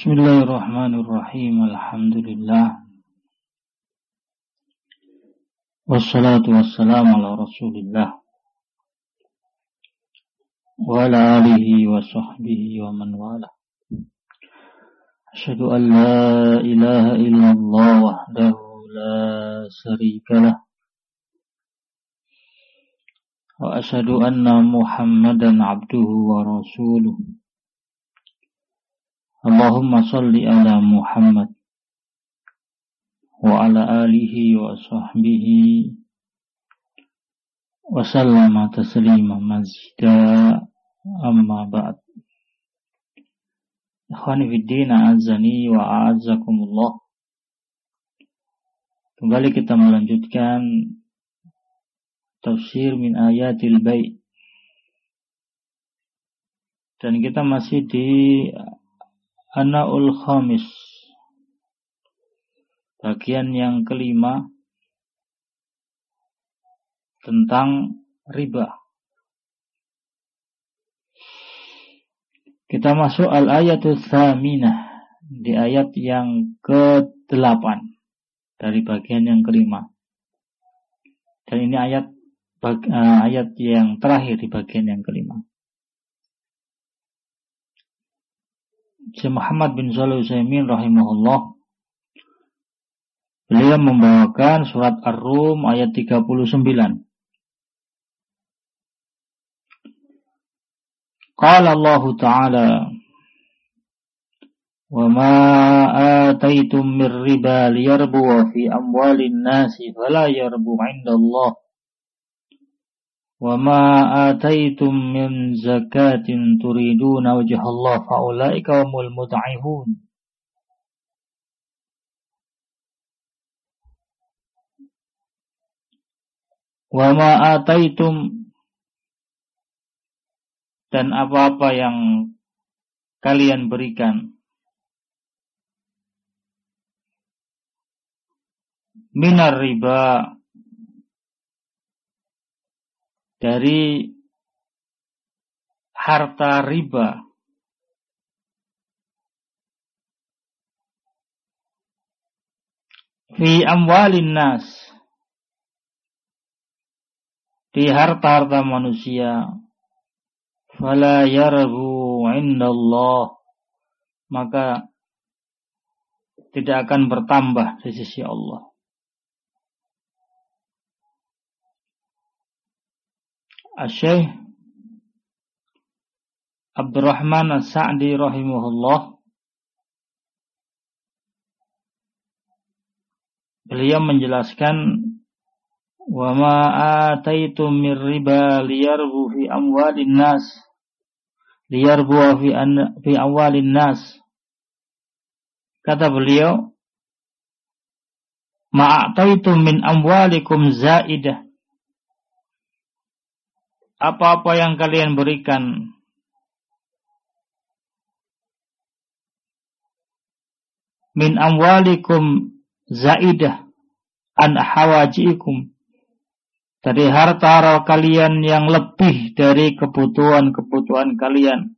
Bismillahirrahmanirrahim. Alhamdulillah. Wassalatu wassalamu ala Rasulillah wa ala alihi wa sahbihi wa man wala. Asyhadu an la ilaha illallah wahdahu la syarika lah. Wa asyhadu anna Muhammadan abduhu wa rasuluh. Allahumma salli ala Muhammad wa ala alihi wa sahbihi wa sallama taslima mazida, amma ba'd. Ikhwani fiddin, a'azzani wa a'azzakumullah. Kembali kita melanjutkan tafsir min ayatil bait, dan kita masih di Anaul Khamis, bagian yang kelima tentang riba. Kita masuk al-ayatul tsaminah, di ayat yang ke-8 dari bagian yang kelima. Dan ini ayat yang terakhir di bagian yang kelima. Syekh Muhammad bin Shalih Al-Utsaimin rahimahullah, beliau membawakan surat Ar-Rum ayat 39. Qala Allah Ta'ala, wa ma ataitum min riba liyarbu fi amwalin nasi fala yarbu 'inda Allah. Wa ma ataitum min zakatin turiduna wajha Allah fa ulaika humul mud'ifun. Wa ma ataitum, dan apa-apa yang kalian berikan, minar riba, dari harta riba, fi amwalin nas, di harta-harta manusia, fala yarbu 'indallah, maka tidak akan bertambah di sisi Allah. Syekh Abdurrahman As-Sa'di rahimahullah, beliau menjelaskan, wa ma ataitum mir riba liyarbu fi amwalin nas, liyarbu fi amwalin nas. Kata beliau, ma ataitum min amwalikum zaidah, apa-apa yang kalian berikan min amwalikum zaidah an hawajikum, dari harta kalian yang lebih dari kebutuhan-kebutuhan kalian.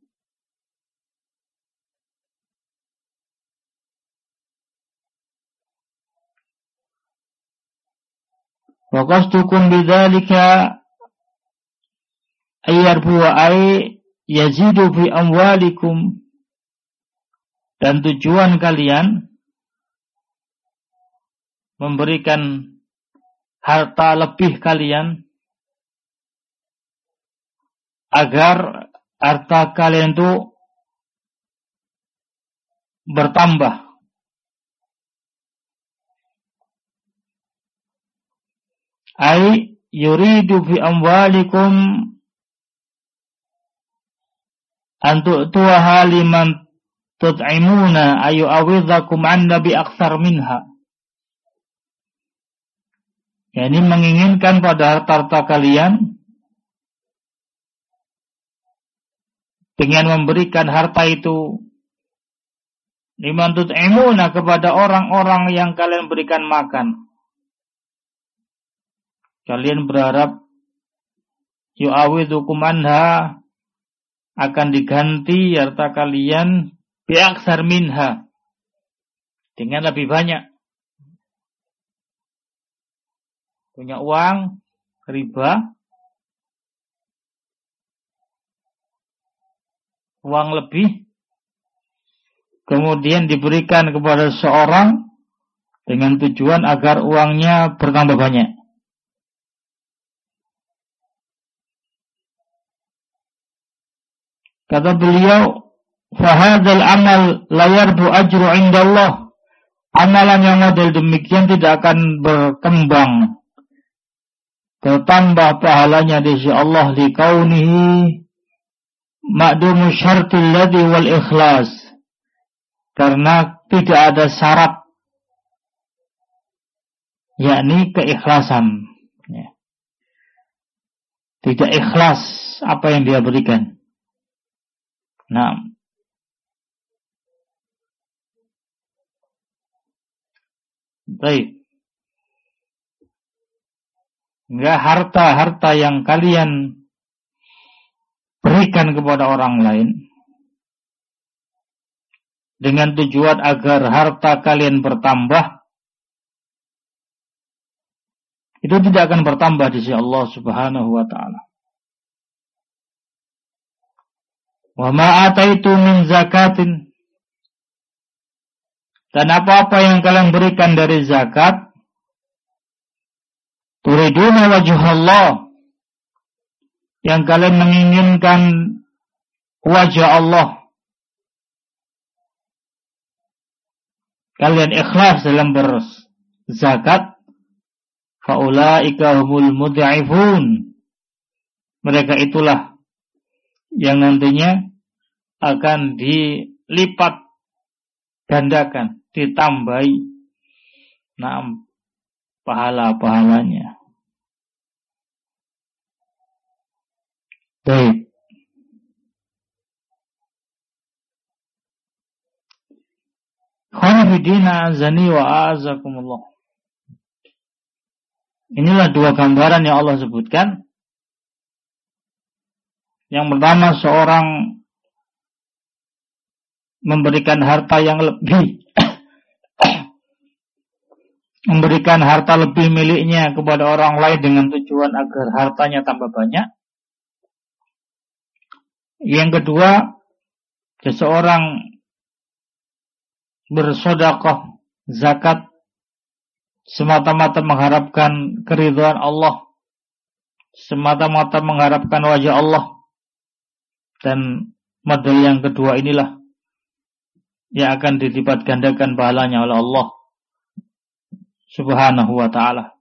Wa qasdukum bidzalika ayyarbu ay yazidu fi amwalikum, dan tujuan kalian memberikan harta lebih kalian agar harta kalian itu bertambah. Ay yuridu fi amwalikum antu tuha liman tut'imuna ayu awidhakum anna bi aktsar minha. Ya, ini menginginkan pada harta-harta kalian dengan memberikan harta itu liman tut'imuna, kepada orang-orang yang kalian berikan makan. Kalian berharap yu'awidhukum anha, akan diganti harta kalian bi'aksar minha, dengan lebih banyak. Punya uang riba, uang lebih, kemudian diberikan kepada seorang dengan tujuan agar uangnya bertambah banyak. Kata beliau, fahadal amal la yarbu ajru indallah. Amalan yang model demikian tidak akan berkembang, bertambah pahalanya di sisi Allah li kaunihi ma'dumu syartil ladhi wal ikhlas, karena tidak ada syarat, yakni keikhlasan, ya. Tidak ikhlas apa yang dia berikan. Nah, baik. Enggak, harta-harta yang kalian berikan kepada orang lain dengan tujuan agar harta kalian bertambah, itu tidak akan bertambah di sisi Allah Subhanahu wa taala. Wa ma ataitu min zakatin, dan apa-apa yang kalian berikan dari zakat, turiduna wajhallah, yang kalian menginginkan wajah Allah, kalian ikhlas dalam berzakat, faulaika humul mudha'ifun, mereka itulah yang nantinya akan dilipat gandakan, ditambahi pahala-pahalanya. Baik. Khonifidina azani wa azakumullah. Inilah dua gambaran yang Allah sebutkan. Yang pertama, seorang memberikan harta yang lebih, memberikan harta lebih miliknya kepada orang lain dengan tujuan agar hartanya tambah banyak. Yang kedua, seseorang bersedekah zakat semata-mata mengharapkan keridhaan Allah, semata-mata mengharapkan wajah Allah. Dan model yang kedua inilah yang akan dilipat gandakan pahalanya oleh Allah Subhanahu wa ta'ala.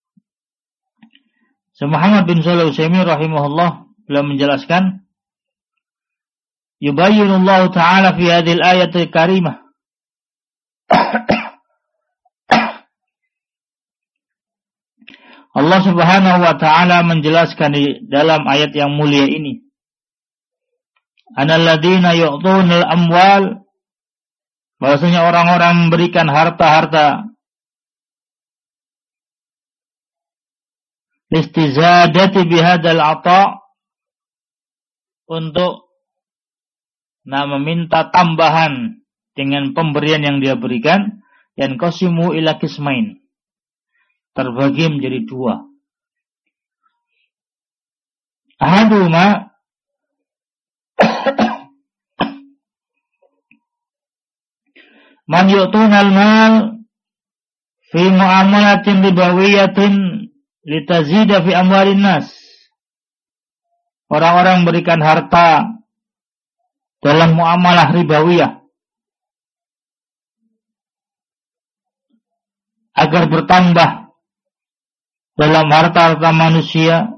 Muhammad bin Shalih Al-Utsaimin rahimahullah beliau menjelaskan, yubayyinullahu ta'ala fi hadhil ayatil karimah Allah Subhanahu wa ta'ala menjelaskan di dalam ayat yang mulia ini, annalladzina yu'tunal amwal, bahwasanya orang-orang memberikan harta-harta istizadati bihadal ata, untuk meminta tambahan dengan pemberian yang dia berikan, dan qasimu ila qismain, terbagi menjadi dua. Ahaduma man yu'tunal mal fi muamalatin ribawiyatin litazida fi amwalin nas. Orang-orang memberikan harta dalam muamalah ribawiyah agar bertambah dalam harta-harta manusia.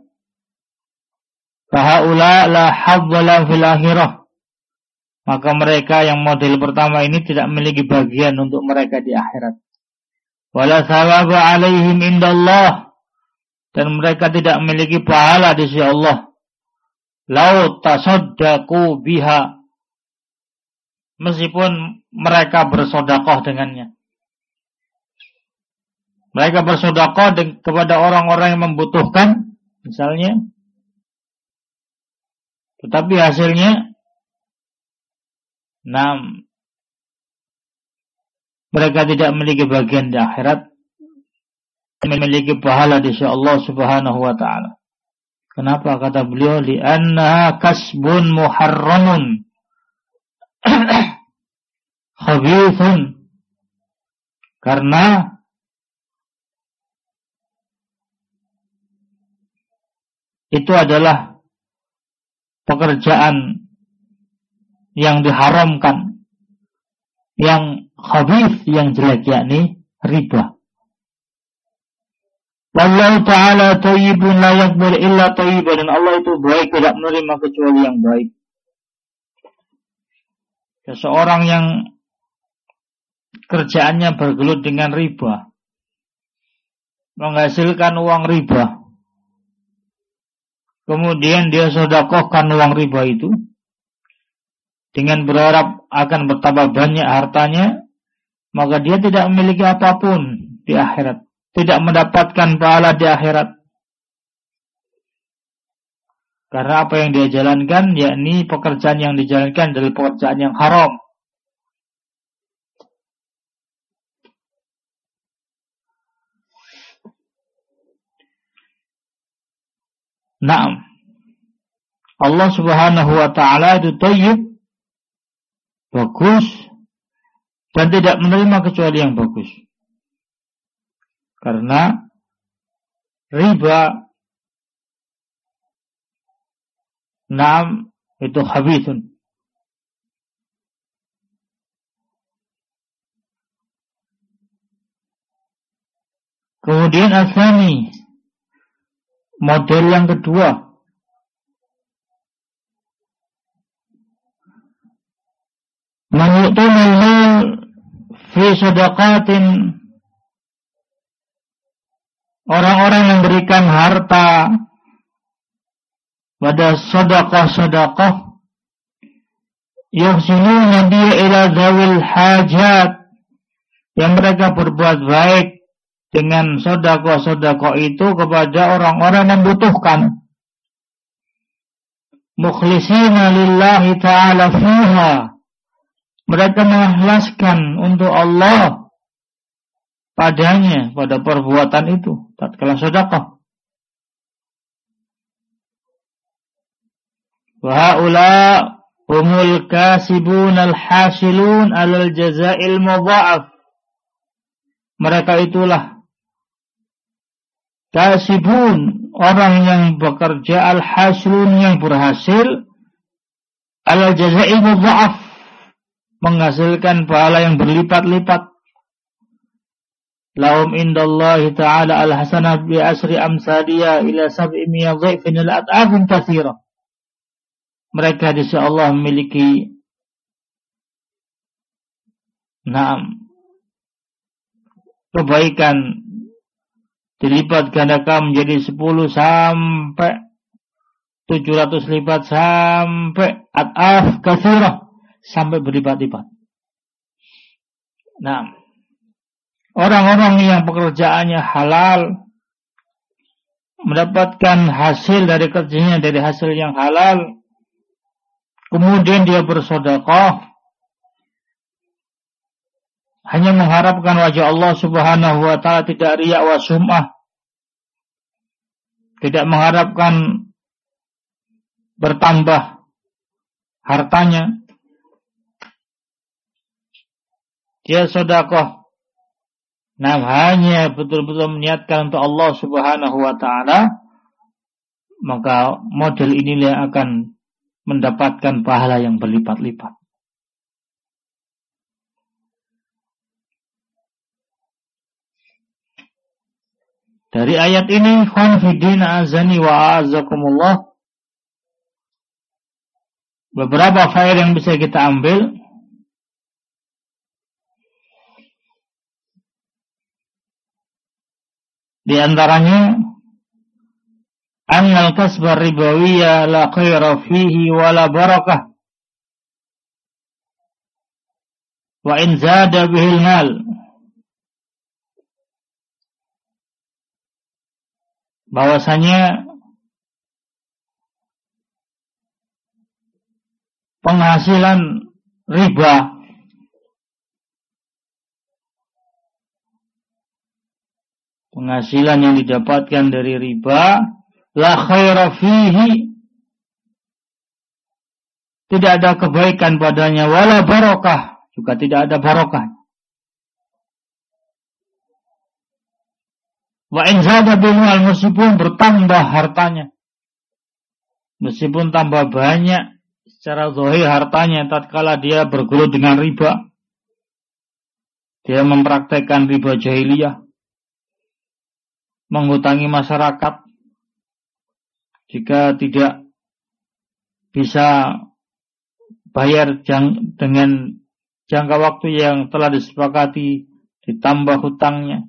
Fahaula la hadzala fil akhirah, maka mereka yang model pertama ini tidak memiliki bagian untuk mereka di akhirat. Wala thawaba alaihim indallah, dan mereka tidak memiliki pahala di sisi Allah. Lau tasaddaqu biha, meskipun mereka bersedekah dengannya. Mereka bersedekah kepada orang-orang yang membutuhkan, misalnya, tetapi hasilnya mereka tidak memiliki bagian di akhirat, memiliki pahala di sisi Allah Subhanahu wa taala. Kenapa? Kata beliau, li'annaha kasbun muharramun khabithun. Karena itu adalah pekerjaan yang diharamkan, yang khabith, yang jelek, yakni riba. Wallahu ta'ala thayyibun la yaqbalu illa thayyiban, dan Allah itu baik, tidak menerima kecuali yang baik. Seseorang yang kerjaannya bergelut dengan riba, menghasilkan uang riba, kemudian dia sedekahkan uang riba itu dengan berharap akan bertambah banyak hartanya, maka dia tidak memiliki apapun di akhirat, tidak mendapatkan pahala di akhirat. Karena apa yang dia jalankan, yakni pekerjaan yang dijalankan adalah pekerjaan yang haram. Naam. Allah Subhanahu wa taala itu thayyib, bagus, dan tidak menerima kecuali yang bagus. Karena riba, naam, itu khabithun. Kemudian asani, model yang kedua, menyu'tunal mal fi sadaqatin, orang-orang yang berikan harta pada sedekah-sedekah, yuhsinuna bihi ila dzawil hajat, yang mereka berbuat baik dengan sedekah-sedekah itu kepada orang-orang yang membutuhkan, mukhlisina lillahi ta'ala fiha, mereka mengikhlaskan untuk Allah padanya, pada perbuatan itu tatkala sedekah. Wa haula humul kasibun al-hasilun alal jazail mudha'af. Mereka itulah kasibun, orang yang bekerja, al-hasilun, yang berhasil, alal jazail mudha'af, menghasilkan pahala yang berlipat-lipat. Lahum indallahi ta'ala al-hasanah bi asri amsaliya ila 700 dhifin al-at'afin katsira. Mereka di sisi Allah memiliki kebaikan dilipat gandakan menjadi 10 sampai 700 lipat, sampai at'af katsira, sampai berlipat-lipat. Nah, orang-orang yang pekerjaannya halal, mendapatkan hasil dari kerjanya, dari hasil yang halal, kemudian dia bersedekah hanya mengharapkan wajah Allah Subhanahu wa taala, tidak riya wa sum'ah, tidak mengharapkan bertambah hartanya, dia sedekah hanya betul-betul meniatkan untuk Allah Subhanahu wa taala, maka model inilah yang akan mendapatkan pahala yang berlipat-lipat. Dari ayat ini, khonfidina azani wa a'azakumullah, beberapa faedah yang bisa kita ambil. Di antaranya, annal kasbar ribawiyya la khaira fihi wa la barakah wa in zada bihil mal. Bahwasanya penghasilan riba penghasilan yang didapatkan dari riba, la khaira fihi, tidak ada kebaikan padanya, wala barokah, juga tidak ada barokah. Wa in zada bimual, meskipun bertambah hartanya, meskipun tambah banyak secara zahir hartanya, tatkala dia bergelut dengan riba, dia mempraktekkan riba jahiliyah, menghutangi masyarakat, jika tidak bisa bayar dengan jangka waktu yang telah disepakati, ditambah hutangnya.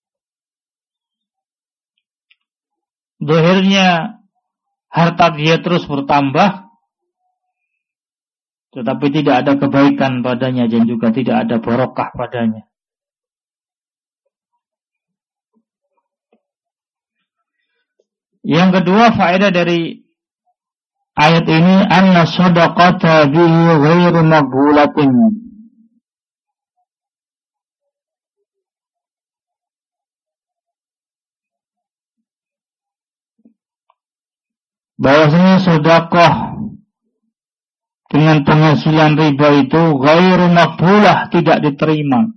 Zahirnya harta dia terus bertambah, tetapi tidak ada kebaikan padanya dan juga tidak ada barokah padanya. Yang kedua, faedah dari ayat ini, anna shadaqata bihi ghairu maqbulatin. Bahwasanya sedekah dengan penghasilan riba itu ghairu maqbulah, tidak diterima.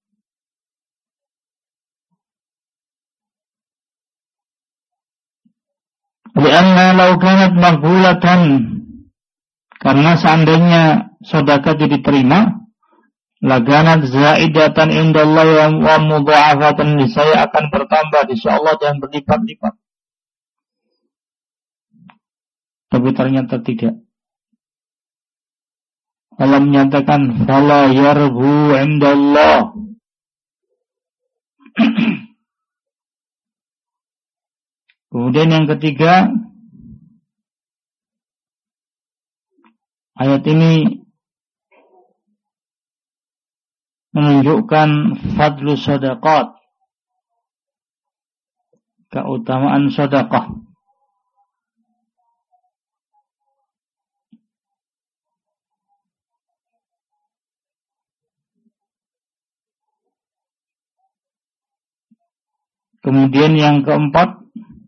Lianna law kanat maqbulatan, karena seandainya sedekah diterima, laganat zaidatan indallahi wa mudha'afatan, niscaya akan bertambah di sisi Allah dan berlipat-lipat. Tapi ternyata tidak. Allah menyatakan fala yarbu indallah. Kemudian yang ketiga, ayat ini menunjukkan fadlu shadaqat, keutamaan sedekah. Kemudian yang keempat,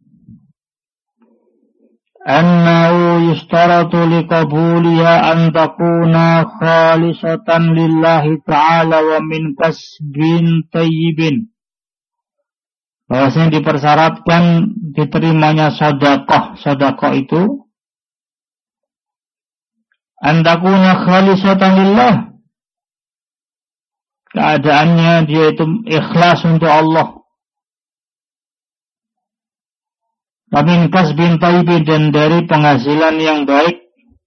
annahu yustaratu liqabuliha an takuna khalisatan lillahi ta'ala wa min kasbin tayyibin. Bahwasanya dipersyaratkan diterimanya sedekah. Sedekah itu an takuna khalisatan lillah, keadaannya dia itu ikhlas untuk Allah. Min kasbin tayyibin, dan dari penghasilan yang baik.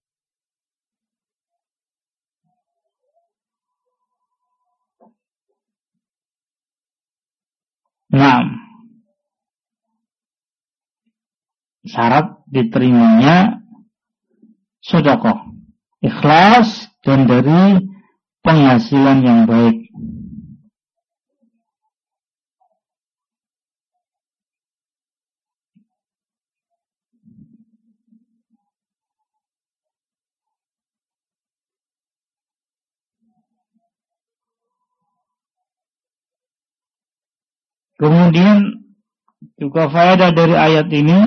Nah, syarat diterimanya sedekah ikhlas dan dari penghasilan yang baik. Kemudian juga faedah dari ayat ini,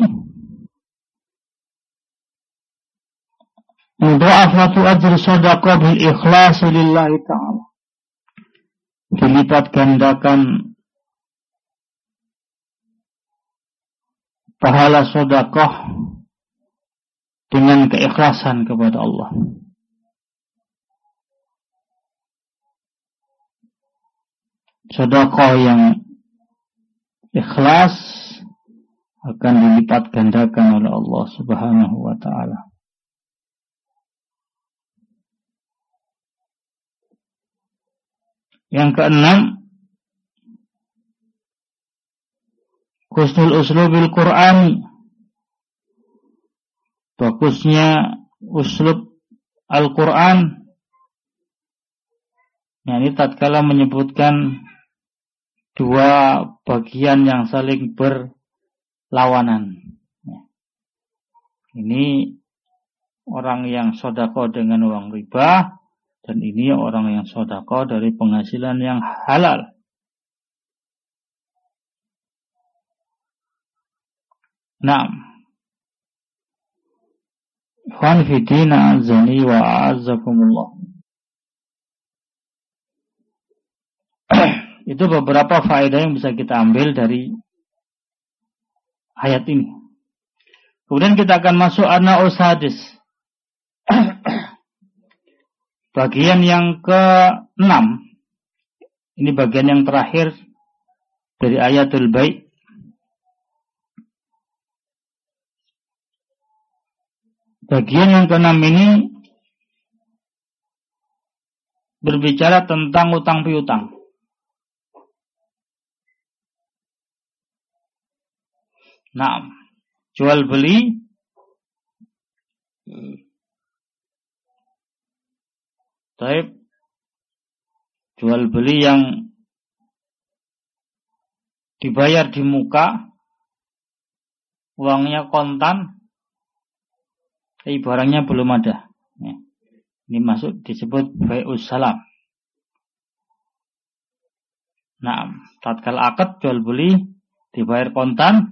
mudha'afatu ajri shadaqah bil ikhlas lillahi ta'ala, dilipat gandakan pahala sedekah dengan keikhlasan kepada Allah. Sedekah yang ikhlas akan dilipat gandakan oleh Allah Subhanahu wa ta'ala. Yang keenam, husnul uslubil Qur'ani, bagusnya uslub Al-Quran. Ini tatkala menyebutkan dua bagian yang saling berlawanan. Ini orang yang sedekah dengan uang riba, dan ini orang yang sedekah dari penghasilan yang halal. Naam. Ikhwan fiddina azani wa a'azzakumullah. Itu beberapa faedah yang bisa kita ambil dari ayat ini. Kemudian kita akan masuk an-na'us hadis. Bagian yang ke-6. Ini bagian yang terakhir dari ayatul bai'. Bagian yang ke-6 ini berbicara tentang utang piutang. Nah, jual beli jual beli yang dibayar di muka, uangnya kontan, tapi barangnya belum ada. Ini masuk disebut bai'us salam. Nah, tatkala akad jual beli dibayar kontan,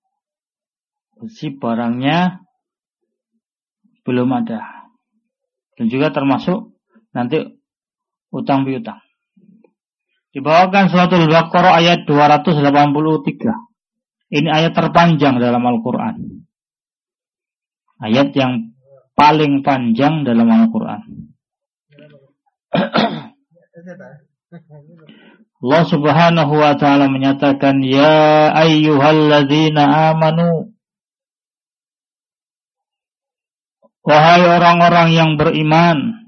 si barangnya belum ada. Dan juga termasuk nanti utang piutang. Dibawakan suratul Baqarah ayat 283. Ini ayat terpanjang dalam Al-Quran. Ayat yang paling panjang dalam Al-Quran. Allah subhanahu wa ta'ala menyatakan, Ya ayyuhalladzina amanu, wahai orang-orang yang beriman,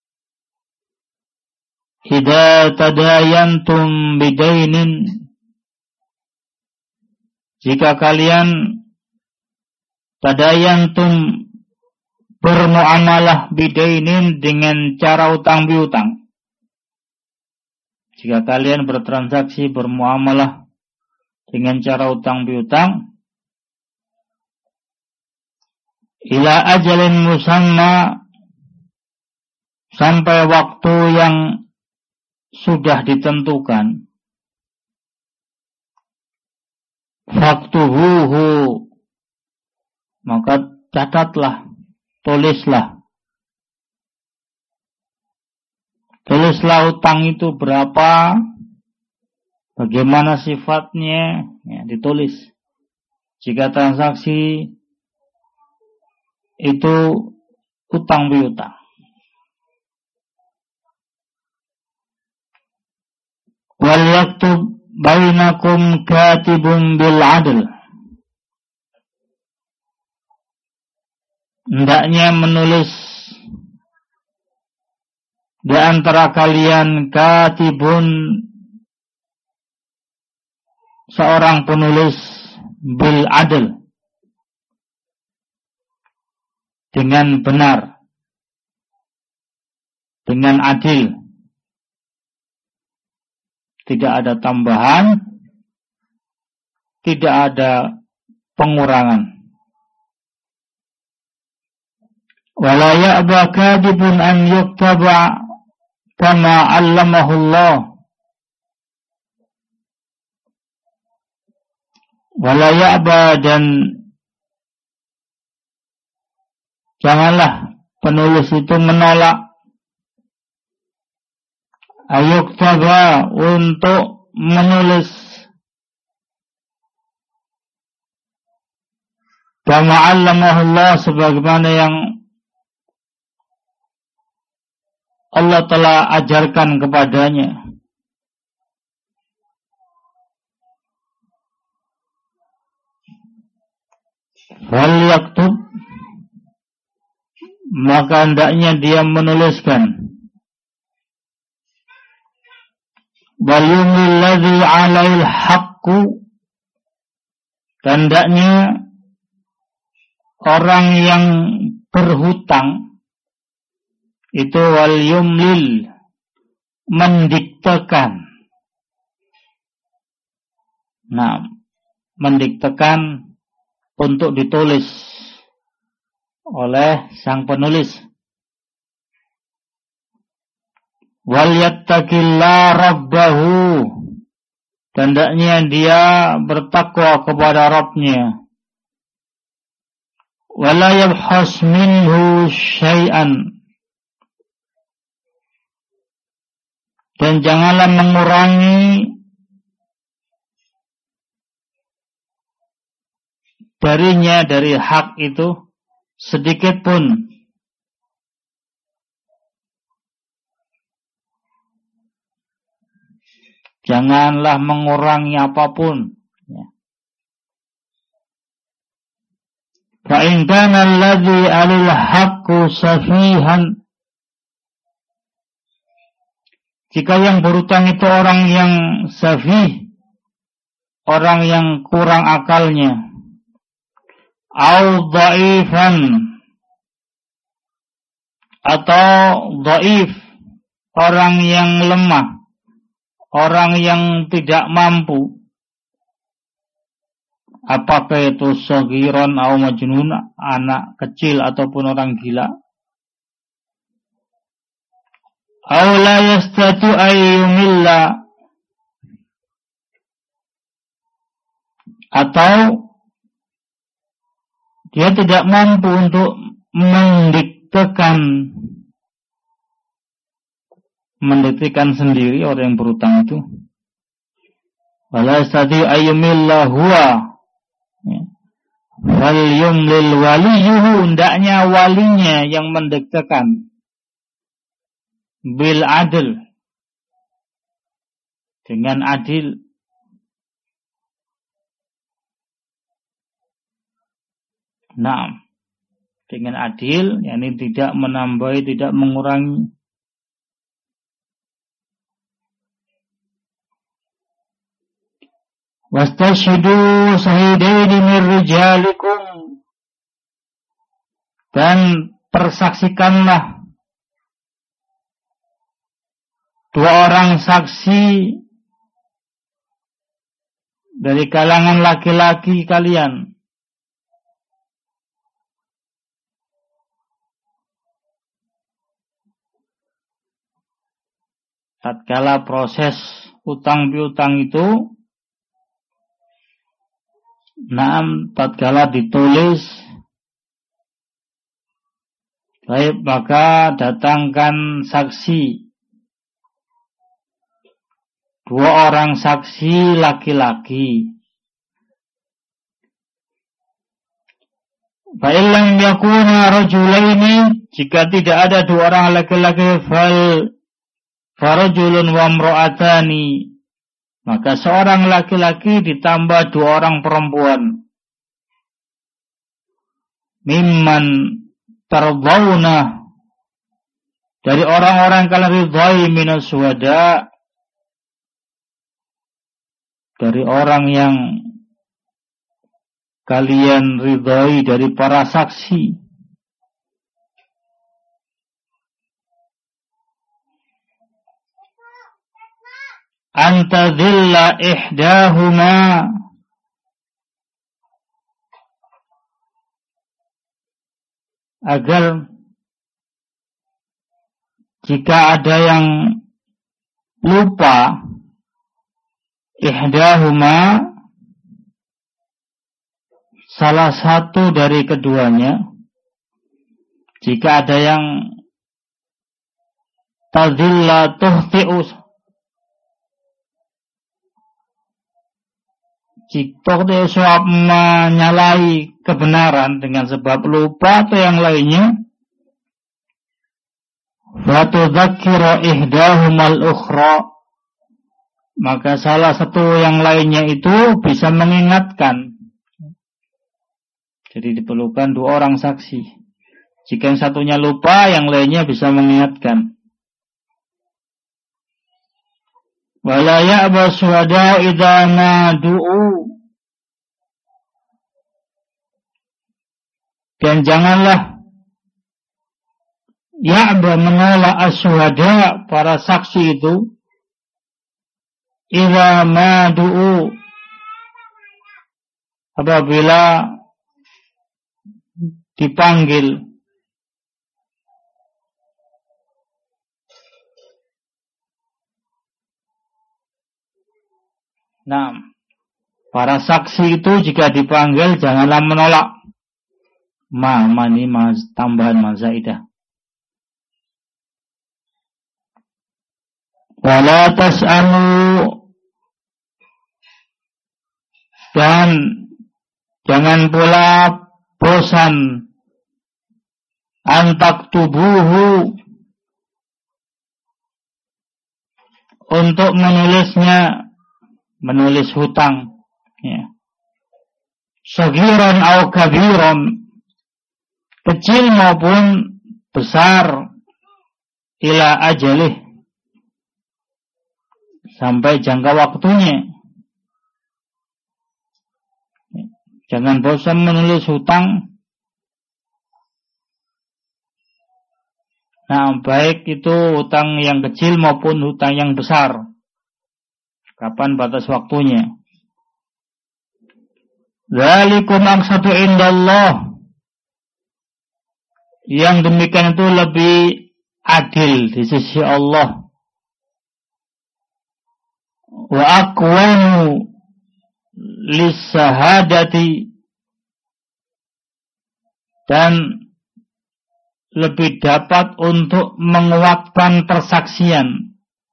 idza tadayantum bidainin, jika kalian tadayantum bermuamalah bidainin dengan cara utang piutang. Jika kalian bertransaksi bermuamalah dengan cara utang piutang, ila ajalin musamma, sampai waktu yang sudah ditentukan, faktuhuhu, maka catatlah, tulislah utang itu berapa, bagaimana sifatnya, ya, ditulis. Jika transaksi itu utang piutang. Wal yaktub bainakum katibun bil adl, hendaknya menulis di antara kalian katibun, seorang penulis, bil adl, dengan benar, dengan adil, tidak ada tambahan, tidak ada pengurangan. Wala ya'ba kadibun an yuktaba kama 'allamahullah. Wala ya'ba, dan janganlah penulis itu menolak ayuktaba, untuk menulis kama 'allamahullah, sebagaimana yang Allah telah ajarkan kepadanya. Wal yaktub, maka hendaknya dia menuliskan, wal yumlil ladzi 'alail haqqu, hendaknya orang yang berhutang itu wal yumlil, mendiktekan. Nah, mendiktekan untuk ditulis oleh sang penulis. Wal yattaqilla rabbahu, hendaknya dia bertakwa kepada Rabbnya. wala yabhas minhu syai'an, dan janganlah mengurangi darinya, dari hak itu sedikit pun. Janganlah mengurangi apapun. Fa in kana alladhi 'alal haqqu safihan, jika yang berutang itu orang yang safih, orang yang kurang akalnya, au dhaifan, atau dhaif, orang yang lemah, orang yang tidak mampu, apakah itu saghiran au majnun, anak kecil ataupun orang gila, au la yastati ayyumilla, atau dia tidak mampu untuk mendiktekan sendiri, orang yang berutang itu. Wala yastati ayyumilla huwa, wal yumlil waliyuhu, hendaknya walinya yang mendiktekan, bil adil, dengan adil. Nah, dengan adil, yakni tidak menambahi, tidak mengurangi. Wastashhidu shahidaini min rijalikum, dan persaksikanlah dua orang saksi dari kalangan laki-laki kalian. Tatkala proses utang piutang itu, tatkala ditulis, baik, maka datangkan saksi, dua orang saksi laki-laki. Fa illam yakuna rajulaini, jika tidak ada dua orang laki-laki, farajulun wa imra'atani, maka seorang laki-laki ditambah dua orang perempuan. Mimman tardawna, dari orang-orang kalian ridhai minas syuhada, dari orang yang kalian ridhai dari para saksi. Antadilla ihdahuma, agar jika ada yang lupa, ihdahuma, salah satu dari keduanya, jika ada yang tadilla tuhti'us, jika dia suap menyalahi kebenaran dengan sebab lupa atau yang lainnya, fatudzakkira ihdahumal ukhra, maka salah satu yang lainnya itu bisa mengingatkan. Jadi diperlukan dua orang saksi. Jika yang satunya lupa, yang lainnya bisa mengingatkan. Wala ya'ba syuhada idza nadu'u, dan janganlah ya'ba, menolak asyuhada, para saksi itu, idza nadu'u, apabila dipanggil. Nah, para saksi itu jika dipanggil janganlah menolak. Ma ini tambahan ma zaidah. Wala tas'alu, dan jangan pula bosan antak tubuhu untuk menulisnya, menulis hutang, ya. Sagiran au kabiran, kecil maupun besar, ila ajalih, sampai jangka waktunya. Jangan bosan menulis hutang. Nah, baik itu hutang yang kecil maupun hutang yang besar. Kapan batas waktunya? Dzalikum aqsatu indallah. Yang demikian itu lebih adil di sisi Allah. Wa aqwamu lis-syahadati, dan lebih dapat untuk menguatkan persaksian.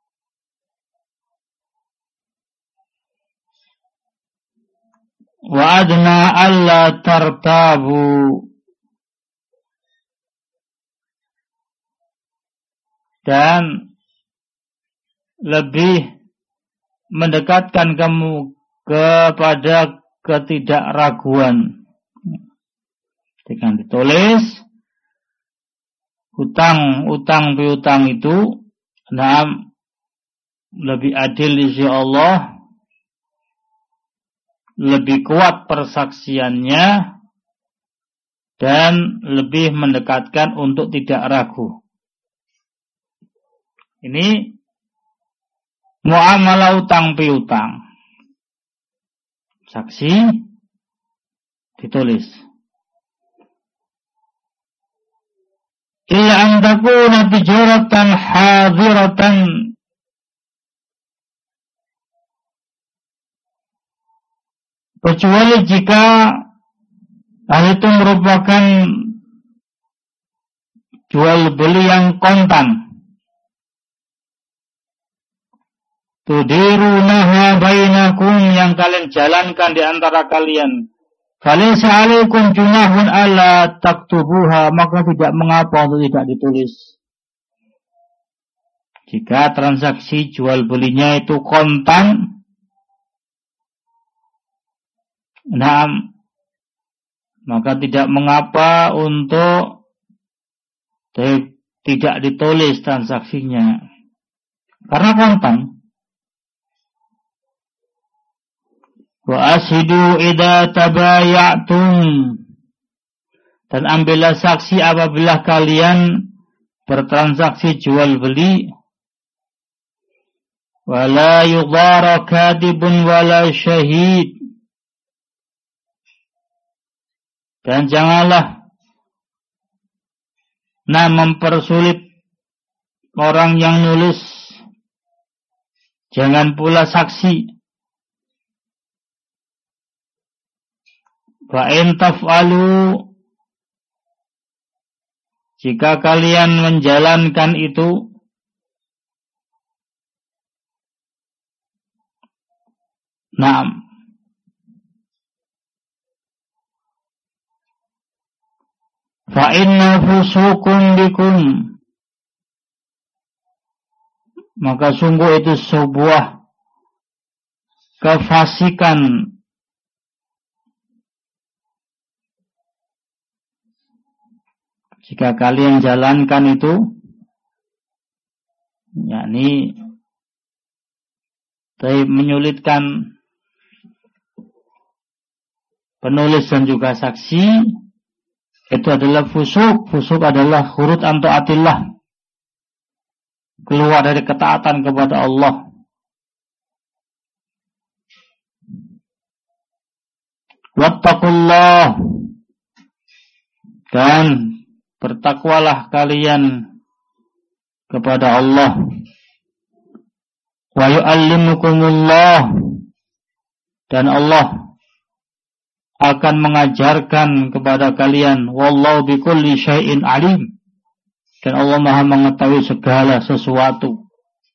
Wa adna alla tartabu, dan lebih mendekatkan kamu kepada ketidakraguan. Dengan ditulis hutang piutang itu, nah, lebih adil di sisi Allah, lebih kuat persaksiannya, dan lebih mendekatkan untuk tidak ragu. Ini muamalah utang piutang. Saksi ditulis. Illa an takuna tijaratan hadiratan, kecuali jika hal itu merupakan jual beli yang kontan. Tudirunaha bainakum, yang kalian jalankan di antara kalian. Falaysa 'alaikum junahun alla taktubuha, maka tidak mengapa untuk tidak ditulis. Jika transaksi jual belinya itu kontan, nah, maka tidak mengapa untuk tidak ditulis transaksinya, karena kontan. Wa ashidu idza tabaya'tum, dan ambillah saksi apabila kalian bertransaksi jual beli. Wala yudhara kadibun wala syahid, dan janganlah mempersulit orang yang nulis, jangan pula saksi. Fa in taf'alu, jika kalian menjalankan itu, na'am, fa inna fusukum bikum, maka sungguh itu sebuah kefasikan jika kalian jalankan itu, yakni menyulitkan penulis dan juga saksi, itu adalah fusuk. Fusuk adalah khurut an taatillah, keluar dari ketaatan kepada Allah. Wattaqullah, dan bertakwalah kalian kepada Allah. Wa yu'allimukumullah, dan Allah akan mengajarkan kepada kalian, wallahu bikulli syai'in alim, dan Allah Maha mengetahui segala sesuatu.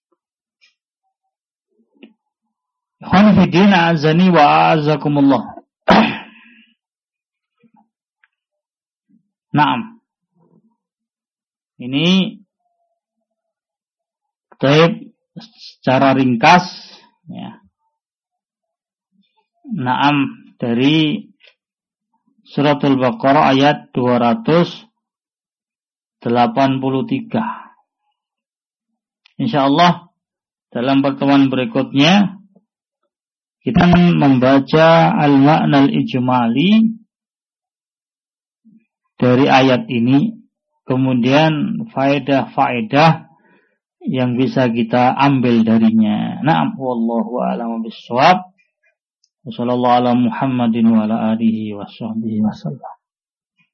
Khonifidina azani wa a'azakumullah. Naam. Ini taib secara ringkas ya. Naam, dari Suratul Baqarah ayat 283. Insyaallah dalam pertemuan berikutnya kita membaca al-ma'na al-ijmali dari ayat ini, kemudian faedah-faedah yang bisa kita ambil darinya. Na'am, wallahu a'lam bishawab. Wassallallahu ala Muhammadin wa ala alihi wa sahbihi wasallam.